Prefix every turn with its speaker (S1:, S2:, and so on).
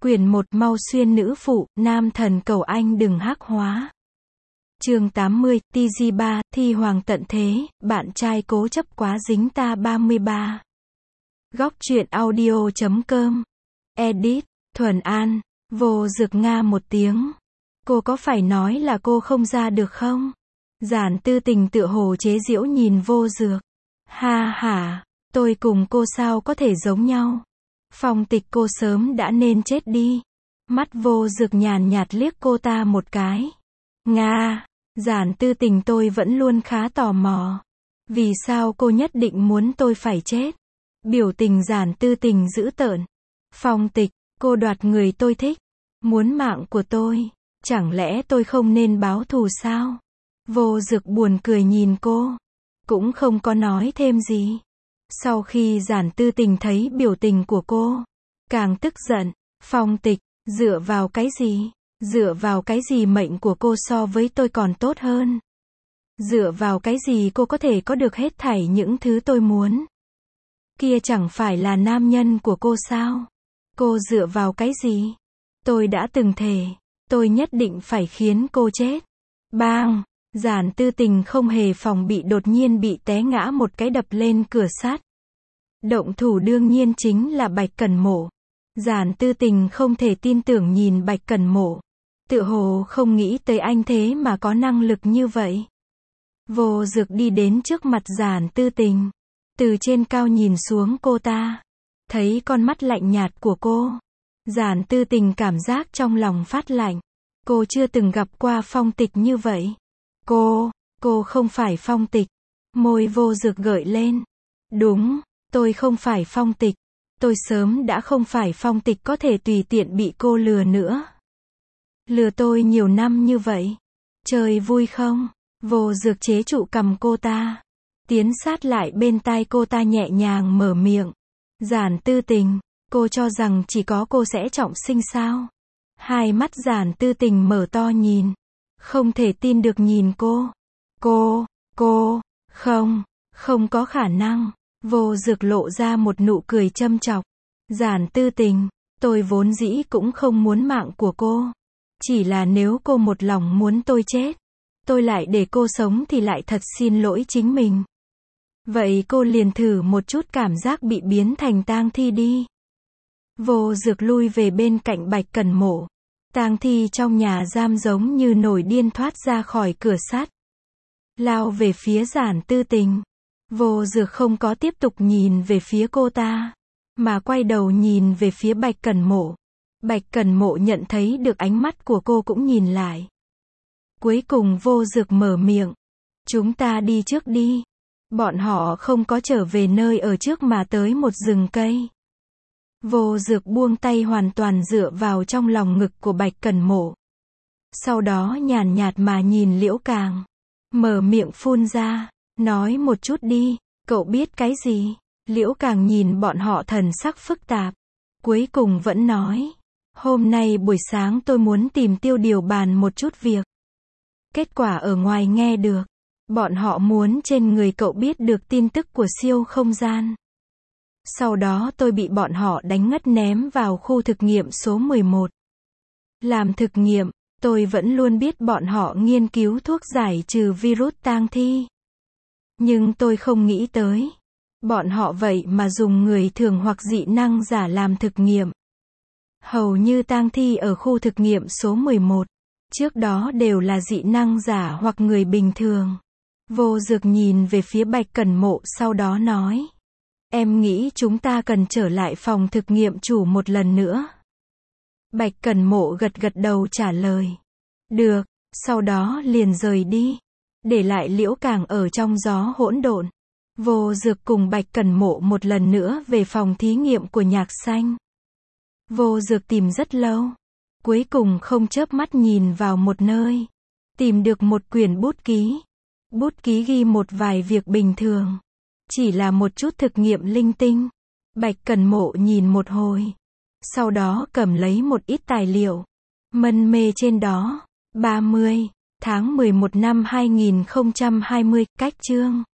S1: Quyển 1 Mau xuyên nữ phụ, nam thần cầu anh đừng hắc hóa. Chương 80, TG3, thi hoàng tận thế, bạn trai cố chấp quá dính ta 33. Góc truyện audio.com. Edit, Thuần An, Vô Dực nga một tiếng. Cô có phải nói là cô không ra được không? Giản Tư Tình tựa hồ chế giễu nhìn Vô Dực. Ha ha, tôi cùng cô sao có thể giống nhau? Phong Tịch cô sớm đã nên chết đi. Mắt Vô Dực nhàn nhạt liếc cô ta một cái. Nga, Giản Tư Tình tôi vẫn luôn khá tò mò. Vì sao cô nhất định muốn tôi phải chết? Biểu tình Giản Tư Tình dữ tợn. Phong Tịch, cô đoạt người tôi thích. Muốn mạng của tôi. Chẳng lẽ tôi không nên báo thù sao? Vô Dực buồn cười nhìn cô. Cũng không có nói thêm gì. Sau khi Giản Tư Tình thấy biểu tình của cô, càng tức giận. Phong Tịch, dựa vào cái gì? Dựa vào cái gì mệnh của cô so với tôi còn tốt hơn? Dựa vào cái gì cô có thể có được hết thảy những thứ tôi muốn? Kia chẳng phải là nam nhân của cô sao? Cô dựa vào cái gì? Tôi đã từng thề, tôi nhất định phải khiến cô chết. Bang! Giản Tư Tình không hề phòng bị đột nhiên bị té ngã một cái đập lên cửa sắt. Động thủ đương nhiên chính là Bạch Cẩn Mộ. Giản Tư Tình không thể tin tưởng nhìn Bạch Cẩn Mộ. Tựa hồ không nghĩ tới anh thế mà có năng lực như vậy. Vô Dực đi đến trước mặt Giản Tư Tình. Từ trên cao nhìn xuống cô ta. Thấy con mắt lạnh nhạt của cô. Giản Tư Tình cảm giác trong lòng phát lạnh. Cô chưa từng gặp qua Phong Tịch như vậy. Cô không phải Phong Tịch. Môi Vô Dực gợi lên. Đúng, tôi không phải Phong Tịch. Tôi sớm đã không phải Phong Tịch có thể tùy tiện bị cô lừa nữa. Lừa tôi nhiều năm như vậy. Chơi vui không? Vô Dực chế trụ cằm cô ta. Tiến sát lại bên tai cô ta nhẹ nhàng mở miệng. Giản Tư Tình, cô cho rằng chỉ có cô sẽ trọng sinh sao? Hai mắt Giản Tư Tình mở to nhìn. Không thể tin được nhìn cô. Không có khả năng. Vô Dực lộ ra một nụ cười châm chọc. Giản Tư Tình, tôi vốn dĩ cũng không muốn mạng của cô. Chỉ là nếu cô một lòng muốn tôi chết, tôi lại để cô sống thì lại thật xin lỗi chính mình. Vậy cô liền thử một chút cảm giác bị biến thành tang thi đi. Vô Dực lui về bên cạnh Bạch Cẩn Mộ. Tang thi trong nhà giam giống như nổi điên thoát ra khỏi cửa sắt. Lao về phía Giản Tư Tình. Vô Dực không có tiếp tục nhìn về phía cô ta, mà quay đầu nhìn về phía Bạch Cẩn Mộ. Bạch Cẩn Mộ nhận thấy được ánh mắt của cô cũng nhìn lại. Cuối cùng Vô Dực mở miệng. Chúng ta đi trước đi. Bọn họ không có trở về nơi ở trước mà tới một rừng cây. Vô Dực buông tay hoàn toàn dựa vào trong lòng ngực của Bạch Cẩn Mộ. Sau đó nhàn nhạt mà nhìn Liễu Càng. Mở miệng phun ra. Nói một chút đi, cậu biết cái gì? Liễu Càng nhìn bọn họ thần sắc phức tạp. Cuối cùng vẫn nói. Hôm nay buổi sáng tôi muốn tìm Tiêu Điều bàn một chút việc. Kết quả ở ngoài nghe được. Bọn họ muốn trên người cậu biết được tin tức của siêu không gian. Sau đó tôi bị bọn họ đánh ngất ném vào khu thực nghiệm số 11. Làm thực nghiệm, tôi vẫn luôn biết bọn họ nghiên cứu thuốc giải trừ virus tang thi. Nhưng tôi không nghĩ tới. Bọn họ vậy mà dùng người thường hoặc dị năng giả làm thực nghiệm. Hầu như tang thi ở khu thực nghiệm số 11. Trước đó đều là dị năng giả hoặc người bình thường. Vô Dực nhìn về phía Bạch Cẩn Mộ sau đó nói. Em nghĩ chúng ta cần trở lại phòng thực nghiệm chủ một lần nữa. Bạch Cẩn Mộ gật gật đầu trả lời. Được, sau đó liền rời đi. Để lại Liễu Càng ở trong gió hỗn độn. Vô Dực cùng Bạch Cẩn Mộ một lần nữa về phòng thí nghiệm của Nhạc Xanh. Vô Dực tìm rất lâu. Cuối cùng không chớp mắt nhìn vào một nơi. Tìm được một quyển bút ký. Bút ký ghi một vài việc bình thường. Chỉ là một chút thực nghiệm linh tinh. Bạch Cẩn Mộ nhìn một hồi. Sau đó cầm lấy một ít tài liệu. Mân mê trên đó. 30 tháng 11 năm 2020, cách chương